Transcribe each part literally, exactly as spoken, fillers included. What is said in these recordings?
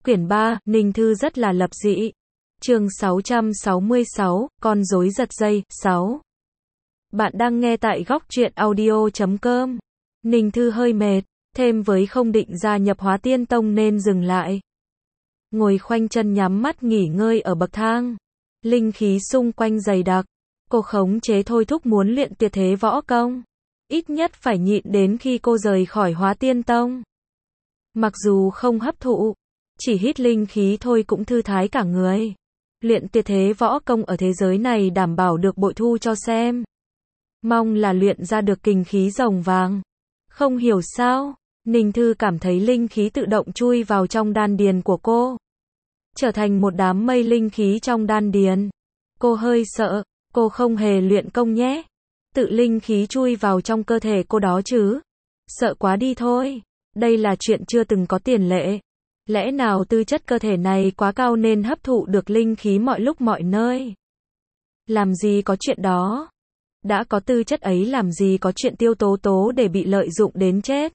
Quyển ba, Ninh Thư rất là lập dị. Chương sáu trăm sáu mươi sáu, con rối giật dây, sáu. Bạn đang nghe tại góc truyện audio chấm com. Ninh Thư hơi mệt, thêm với không định gia nhập Hóa Tiên Tông nên dừng lại. Ngồi khoanh chân nhắm mắt nghỉ ngơi ở bậc thang. Linh khí xung quanh dày đặc. Cô khống chế thôi thúc muốn luyện tuyệt thế võ công. Ít nhất phải nhịn đến khi cô rời khỏi Hóa Tiên Tông. Mặc dù không hấp thụ, chỉ hít linh khí thôi cũng thư thái cả người. Luyện tuyệt thế võ công ở thế giới này đảm bảo được bội thu cho xem. Mong là luyện ra được kình khí rồng vàng. Không hiểu sao, Ninh Thư cảm thấy linh khí tự động chui vào trong đan điền của cô. Trở thành một đám mây linh khí trong đan điền. Cô hơi sợ, cô không hề luyện công nhé. Tự linh khí chui vào trong cơ thể cô đó chứ. Sợ quá đi thôi. Đây là chuyện chưa từng có tiền lệ. Lẽ nào tư chất cơ thể này quá cao nên hấp thụ được linh khí mọi lúc mọi nơi? Làm gì có chuyện đó. Đã có tư chất ấy làm gì có chuyện Tiêu Tố Tố để bị lợi dụng đến chết.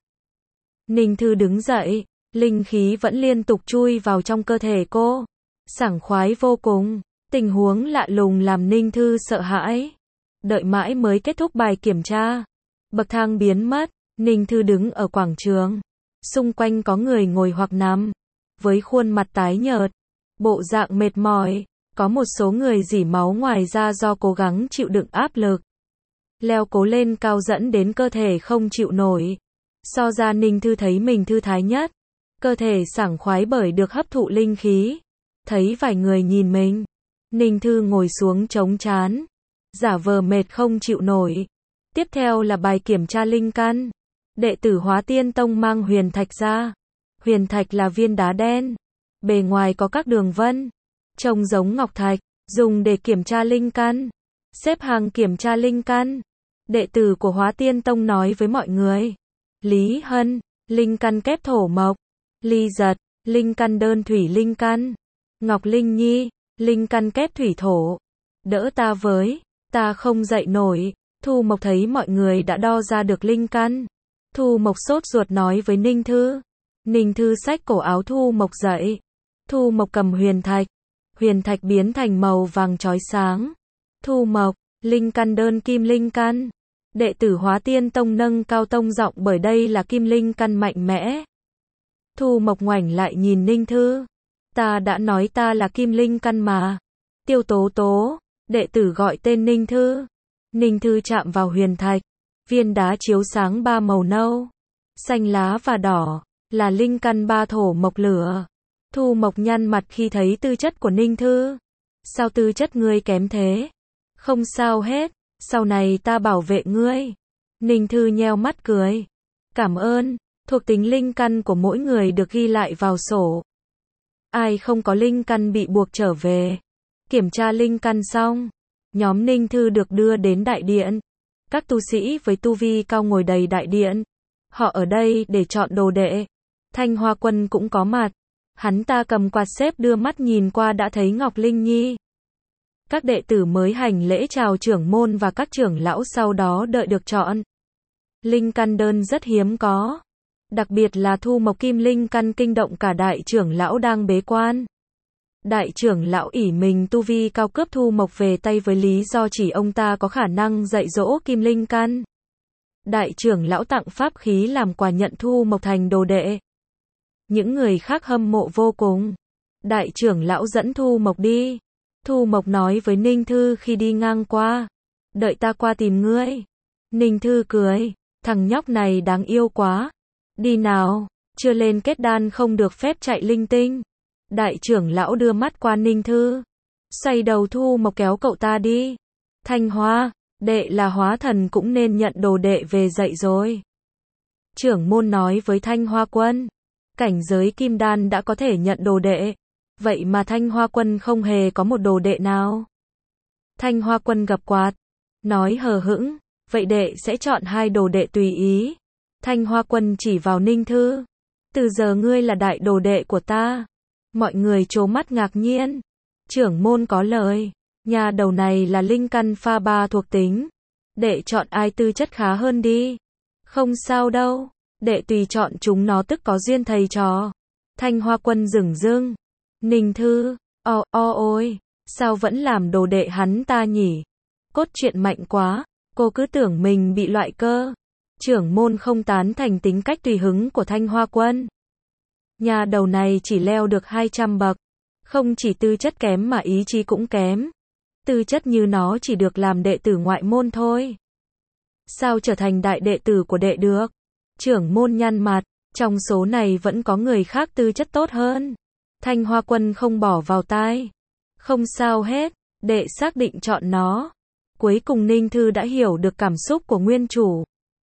Ninh Thư đứng dậy, linh khí vẫn liên tục chui vào trong cơ thể cô. Sảng khoái vô cùng, tình huống lạ lùng làm Ninh Thư sợ hãi. Đợi mãi mới kết thúc bài kiểm tra. Bậc thang biến mất, Ninh Thư đứng ở quảng trường. Xung quanh có người ngồi hoặc nằm, với khuôn mặt tái nhợt, bộ dạng mệt mỏi, có một số người rỉ máu ngoài ra do cố gắng chịu đựng áp lực. Leo cố lên cao dẫn đến cơ thể không chịu nổi. So ra Ninh Thư thấy mình thư thái nhất, cơ thể sảng khoái bởi được hấp thụ linh khí. Thấy vài người nhìn mình, Ninh Thư ngồi xuống chống trán, giả vờ mệt không chịu nổi. Tiếp theo là bài kiểm tra linh căn. Đệ tử Hóa Tiên Tông mang huyền thạch ra. Huyền thạch là viên đá đen, bề ngoài có các đường vân, trông giống ngọc thạch, dùng để kiểm tra linh căn. Xếp hàng kiểm tra linh căn. Đệ tử của Hóa Tiên Tông nói với mọi người. Lý Hân, linh căn kép thổ mộc. Ly Giật, linh căn đơn thủy linh căn. Ngọc Linh Nhi, linh căn kép thủy thổ. Đỡ ta với, ta không dậy nổi. Thu Mộc thấy mọi người đã đo ra được linh căn. Thu Mộc sốt ruột nói với Ninh Thư. Ninh Thư xách cổ áo Thu Mộc dậy. Thu Mộc cầm huyền thạch. Huyền thạch biến thành màu vàng chói sáng. Thu Mộc, linh căn đơn kim linh căn. Đệ tử Hóa Tiên Tông nâng cao tông giọng bởi đây là kim linh căn mạnh mẽ. Thu Mộc ngoảnh lại nhìn Ninh Thư. Ta đã nói ta là kim linh căn mà. Tiêu Tố Tố, đệ tử gọi tên Ninh Thư. Ninh Thư chạm vào huyền thạch. Viên đá chiếu sáng ba màu nâu, xanh lá và đỏ, là linh căn ba thổ mộc lửa. Thu Mộc nhăn mặt khi thấy tư chất của Ninh Thư. Sao tư chất ngươi kém thế? Không sao hết, sau này ta bảo vệ ngươi. Ninh Thư nheo mắt cười. Cảm ơn, thuộc tính linh căn của mỗi người được ghi lại vào sổ. Ai không có linh căn bị buộc trở về. Kiểm tra linh căn xong, nhóm Ninh Thư được đưa đến đại điện. Các tu sĩ với tu vi cao ngồi đầy đại điện. Họ ở đây để chọn đồ đệ. Thanh Hoa Quân cũng có mặt. Hắn ta cầm quạt xếp đưa mắt nhìn qua đã thấy Ngọc Linh Nhi. Các đệ tử mới hành lễ chào trưởng môn và các trưởng lão sau đó đợi được chọn. Linh căn đơn rất hiếm có. Đặc biệt là Thu Mộc kim linh căn kinh động cả đại trưởng lão đang bế quan. Đại trưởng lão ỷ mình tu vi cao cấp Thu Mộc về tay với lý do chỉ ông ta có khả năng dạy dỗ kim linh căn. Đại trưởng lão tặng pháp khí làm quà nhận Thu Mộc thành đồ đệ. Những người khác hâm mộ vô cùng. Đại trưởng lão dẫn Thu Mộc đi. Thu Mộc nói với Ninh Thư khi đi ngang qua. Đợi ta qua tìm ngươi. Ninh Thư cười. Thằng nhóc này đáng yêu quá. Đi nào, chưa lên kết đan không được phép chạy linh tinh. Đại trưởng lão đưa mắt qua Ninh Thư. Xoay đầu Thu Mộc kéo cậu ta đi. Thanh Hoa, đệ là hóa thần cũng nên nhận đồ đệ về dạy rồi. Trưởng môn nói với Thanh Hoa Quân. Cảnh giới kim đan đã có thể nhận đồ đệ. Vậy mà Thanh Hoa Quân không hề có một đồ đệ nào. Thanh Hoa Quân gập quạt. Nói hờ hững. Vậy đệ sẽ chọn hai đồ đệ tùy ý. Thanh Hoa Quân chỉ vào Ninh Thư. Từ giờ ngươi là đại đồ đệ của ta. Mọi người trố mắt ngạc nhiên. Trưởng môn có lời. Nhà đầu này là linh căn pha ba thuộc tính. Đệ chọn ai tư chất khá hơn đi. Không sao đâu. Đệ tùy chọn chúng nó tức có duyên thầy trò. Thanh Hoa Quân dửng dưng. Ninh Thư, o, o ôi, sao vẫn làm đồ đệ hắn ta nhỉ? Cốt truyện mạnh quá, cô cứ tưởng mình bị loại cơ. Trưởng môn không tán thành tính cách tùy hứng của Thanh Hoa Quân. Nhà đầu này chỉ leo được hai trăm bậc. Không chỉ tư chất kém mà ý chí cũng kém. Tư chất như nó chỉ được làm đệ tử ngoại môn thôi. Sao trở thành đại đệ tử của đệ được? Trưởng môn nhăn mặt, trong số này vẫn có người khác tư chất tốt hơn. Thanh Hoa Quân không bỏ vào tai. Không sao hết, đệ xác định chọn nó. Cuối cùng Ninh Thư đã hiểu được cảm xúc của nguyên chủ.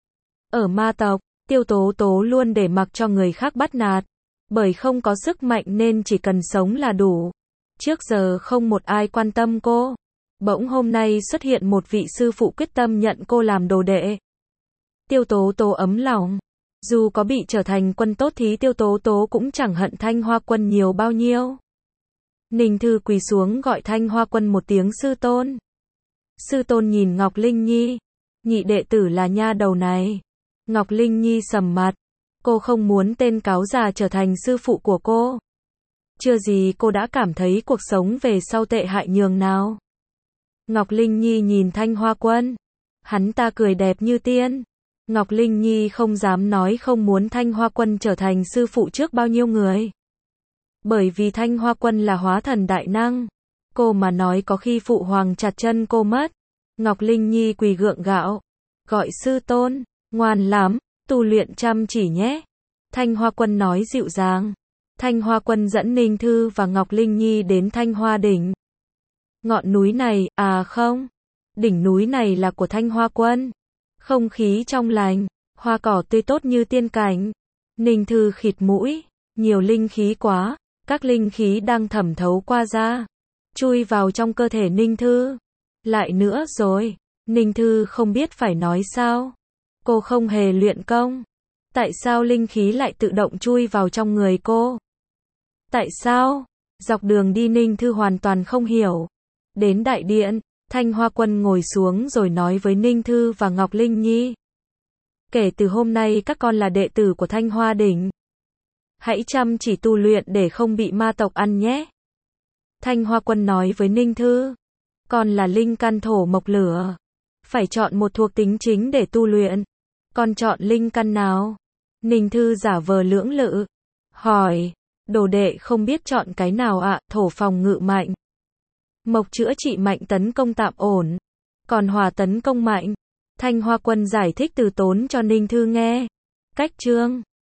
Ở ma tộc, Tiêu Tố Tố luôn để mặc cho người khác bắt nạt. Bởi không có sức mạnh nên chỉ cần sống là đủ. Trước giờ không một ai quan tâm cô. Bỗng hôm nay xuất hiện một vị sư phụ quyết tâm nhận cô làm đồ đệ. Tiêu Tố Tố ấm lòng. Dù có bị trở thành quân tốt thì Tiêu Tố Tố cũng chẳng hận Thanh Hoa Quân nhiều bao nhiêu. Ninh Thư quỳ xuống gọi Thanh Hoa Quân một tiếng sư tôn. Sư tôn nhìn Ngọc Linh Nhi. Nhị đệ tử là nha đầu này. Ngọc Linh Nhi sầm mặt. Cô không muốn tên cáo già trở thành sư phụ của cô. Chưa gì cô đã cảm thấy cuộc sống về sau tệ hại nhường nào. Ngọc Linh Nhi nhìn Thanh Hoa Quân. Hắn ta cười đẹp như tiên. Ngọc Linh Nhi không dám nói không muốn Thanh Hoa Quân trở thành sư phụ trước bao nhiêu người. Bởi vì Thanh Hoa Quân là hóa thần đại năng. Cô mà nói có khi phụ hoàng chặt chân cô mất. Ngọc Linh Nhi quỳ gượng gạo. Gọi sư tôn, ngoan lắm, tu luyện chăm chỉ nhé. Thanh Hoa Quân nói dịu dàng. Thanh Hoa Quân dẫn Ninh Thư và Ngọc Linh Nhi đến Thanh Hoa Đỉnh. Ngọn núi này, à không, đỉnh núi này là của Thanh Hoa Quân. Không khí trong lành, hoa cỏ tươi tốt như tiên cảnh. Ninh Thư khịt mũi, nhiều linh khí quá, các linh khí đang thẩm thấu qua da, chui vào trong cơ thể Ninh Thư. Lại nữa rồi, Ninh Thư không biết phải nói sao. Cô không hề luyện công. Tại sao linh khí lại tự động chui vào trong người cô? Tại sao? Dọc đường đi Ninh Thư hoàn toàn không hiểu. Đến đại điện, Thanh Hoa Quân ngồi xuống rồi nói với Ninh Thư và Ngọc Linh Nhi. Kể từ hôm nay các con là đệ tử của Thanh Hoa Đỉnh. Hãy chăm chỉ tu luyện để không bị ma tộc ăn nhé. Thanh Hoa Quân nói với Ninh Thư. Con là linh căn thổ mộc lửa. Phải chọn một thuộc tính chính để tu luyện. Con chọn linh căn nào? Ninh Thư giả vờ lưỡng lự. Hỏi. Đồ đệ không biết chọn cái nào ạ? Thổ phòng ngự mạnh. Mộc chữa trị mạnh, tấn công tạm ổn. Còn hỏa tấn công mạnh. Thanh Hoa Quân giải thích từ tốn cho Ninh Thư nghe. Cách chương